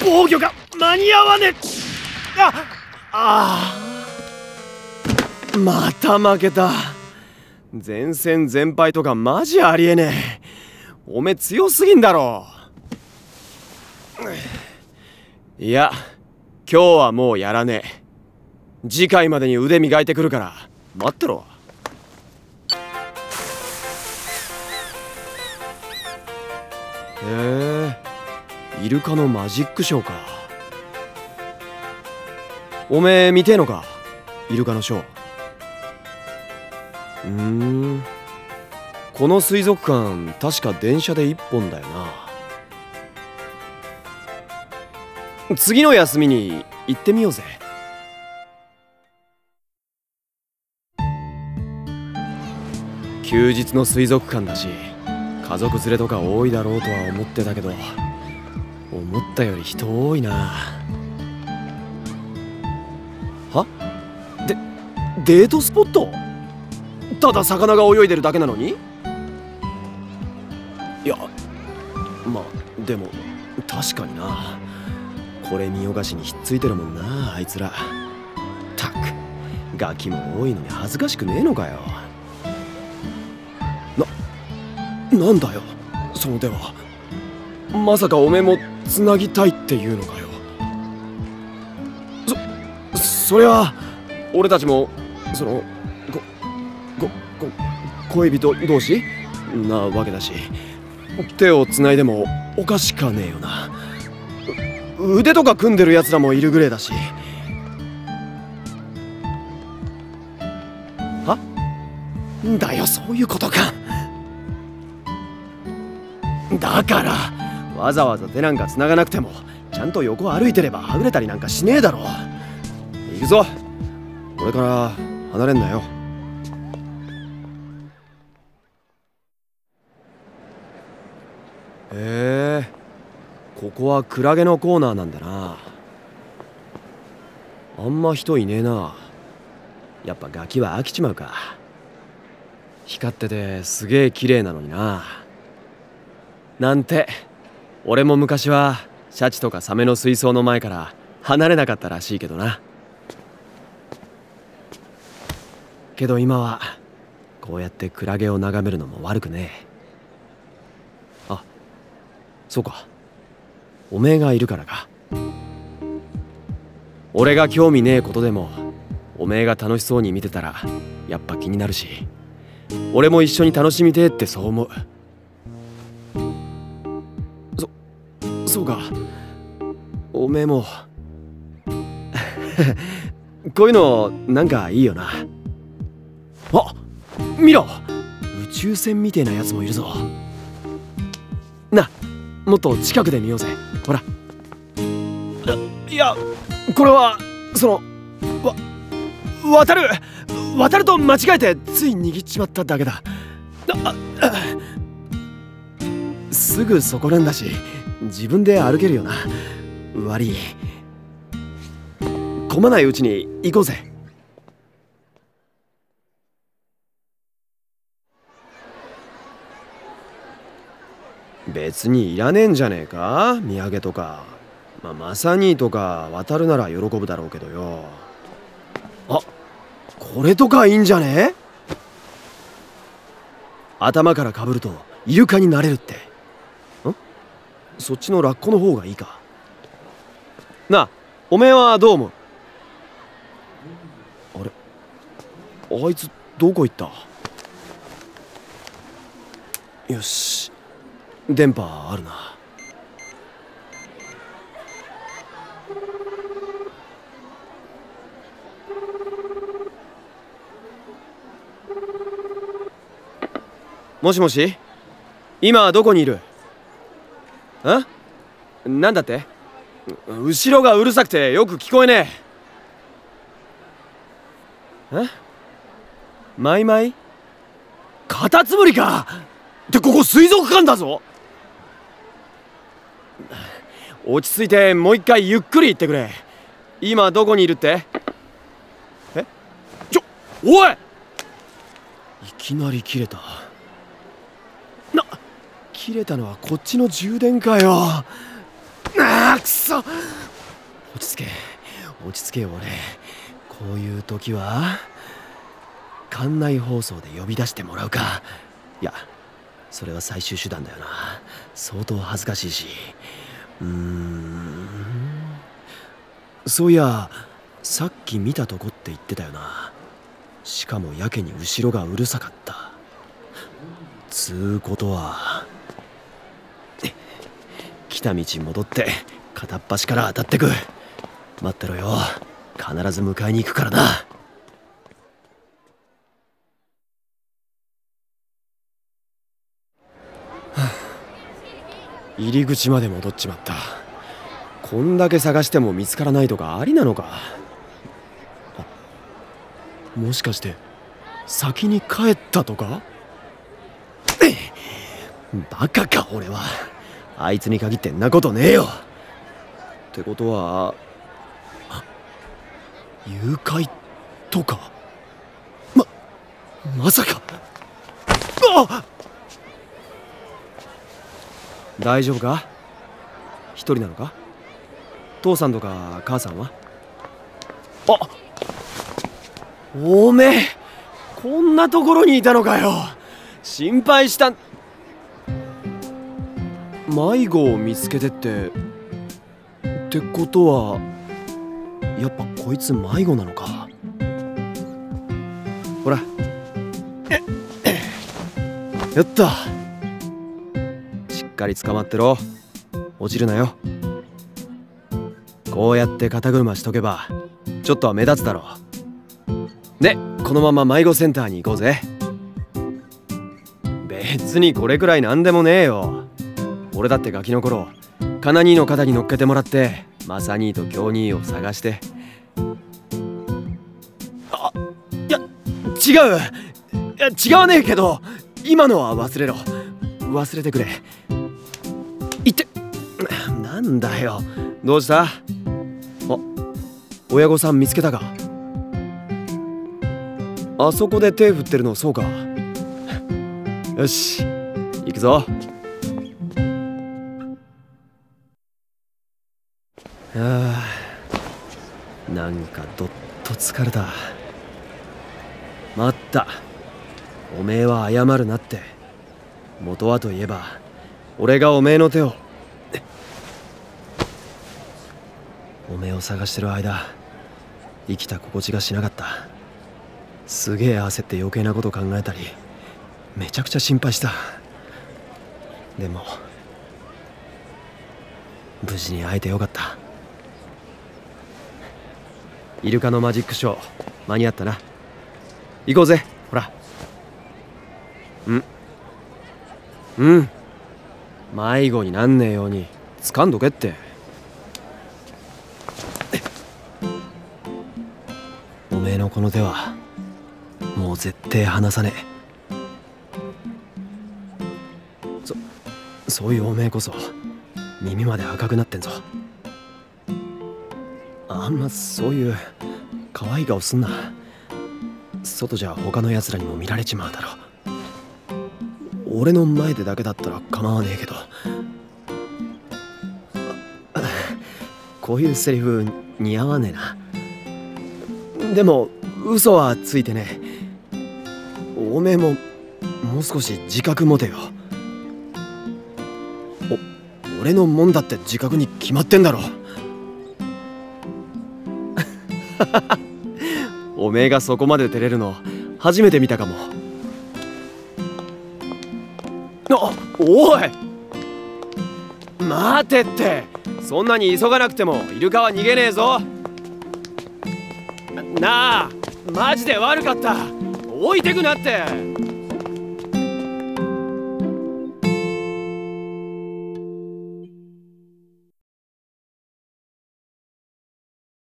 防御が間に合わねえ。また負けた。全戦全敗とかマジありえねえ。おめえ強すぎんだろ。いや、今日はもうやらねえ。次回までに腕磨いてくるから待ってろ。へえ、イルカのマジックショーか。おめえ見てえのか、イルカのショー。この水族館確か電車で1本だよな。次の休みに行ってみようぜ。休日の水族館だし家族連れとか多いだろうとは思ってたけど、思ったより人多いな。は？デートスポット？ただ魚が泳いでるだけなのに？いや、まあでも確かにな。これ見よがしにひっついてるもんな、あいつら。たく、ガキも多いのに恥ずかしくねえのかよ。なんだよその手は。まさかおめえもつなぎたいっていうのかよ。そりゃ俺たちもその恋人同士なわけだし、手をつないでもおかしかねえよな。腕とか組んでるやつらもいるぐれえだし。は？んだよ、そういうことか。だからわざわざ手なんか繋がなくてもちゃんと横歩いてればはぐれたりなんかしねえだろ。行くぞ、これから離れんなよ。へえ、ここはクラゲのコーナーなんだな。あんま人いねえな。やっぱガキは飽きちまうか。光っててすげえ綺麗なのにな。なんて、俺も昔はシャチとかサメの水槽の前から離れなかったらしいけどな。けど今はこうやってクラゲを眺めるのも悪くねえ。あ、そうか、おめえがいるからか。俺が興味ねえことでもおめえが楽しそうに見てたらやっぱ気になるし、俺も一緒に楽しみてえってそう思う。そうか、おめえもこういうのなんかいいよな。あ、見ろ、宇宙船みてえなやつもいるぞ。な、もっと近くで見ようぜ。ほら。いや、これはその渡ると間違えてつい握っちまっただけだ。すぐそこなんだし自分で歩けるよな。悪い。混まないうちに行こうぜ。別にいらねえんじゃねえか、土産とか。マサ兄とか渡るなら喜ぶだろうけどよ。あ、これとかいいんじゃねえ？頭からかぶるとイルカになれるって。そっちのラッコの方がいいかなあ。おめえはどう思う？あれ、あいつどこ行った？よし、電波あるな。もしもし、今どこにいる？なんだって？後ろがうるさくてよく聞こえねえ。マイマイ？カタツムリかってここ水族館だぞ。落ち着いてもう一回ゆっくり言ってくれ。今どこにいるって？おい！いきなり切れた。切れたのはこっちの充電かよ。くそそ、落ち着け落ち着けよ。俺こういう時は館内放送で呼び出してもらうか。いやそれは最終手段だよな。相当恥ずかしいし。そういやさっき見たとこって言ってたよな。しかもやけに後ろがうるさかった。つうことは来た道戻って片っ端から当たってく。待ってろよ、必ず迎えに行くからな。入り口まで戻っちまった。こんだけ探しても見つからないとかありなのか。もしかして先に帰ったとか。バカか俺は。あいつに限ってんなことねえよ。ってことは誘拐とか。まさか。大丈夫か。一人なのか。父さんとか母さんは。おめえこんなところにいたのかよ。心配した。迷子を見つけてってことはやっぱこいつ迷子なのか。ほらやった。しっかり捕まってろ。落ちるなよ。こうやって肩車しとけばちょっとは目立つだろう。でこのまま迷子センターに行こうぜ。別にこれくらいなんでもねえよ。俺だってガキの頃カナ兄の肩に乗っけてもらってマサ兄とキョウ兄を探して。いや違わねえけど今のは忘れろ。忘れてくれ。言ってなんだよ。どうした。親御さん見つけたか。あそこで手振ってるの。そうか。よし行くぞ。なんかどっと疲れた。待った。おめえは謝るなって。元はといえば俺がおめえの手を。おめえを探してる間生きた心地がしなかった。すげえ焦って余計なこと考えたりめちゃくちゃ心配した。でも無事に会えてよかった。イルカのマジックショー間に合ったな。行こうぜ。ほら。迷子になんねえように掴んどけって。おめえのこの手はもう絶対離さねえ。そういうおめえこそ耳まで赤くなってんぞ。あんまそういう可愛い顔すんな。外じゃ他の奴らにも見られちまうだろ。俺の前でだけだったら構わねえけど。こういうセリフ似合わねえな。でも嘘はついてねえ。おめえももう少し自覚持てよ。俺のもんだって自覚に決まってんだろ。おめえがそこまで照れるの初めて見たかも。おい待てって。そんなに急がなくてもイルカは逃げねえぞ。なあマジで悪かった。置いてくなって。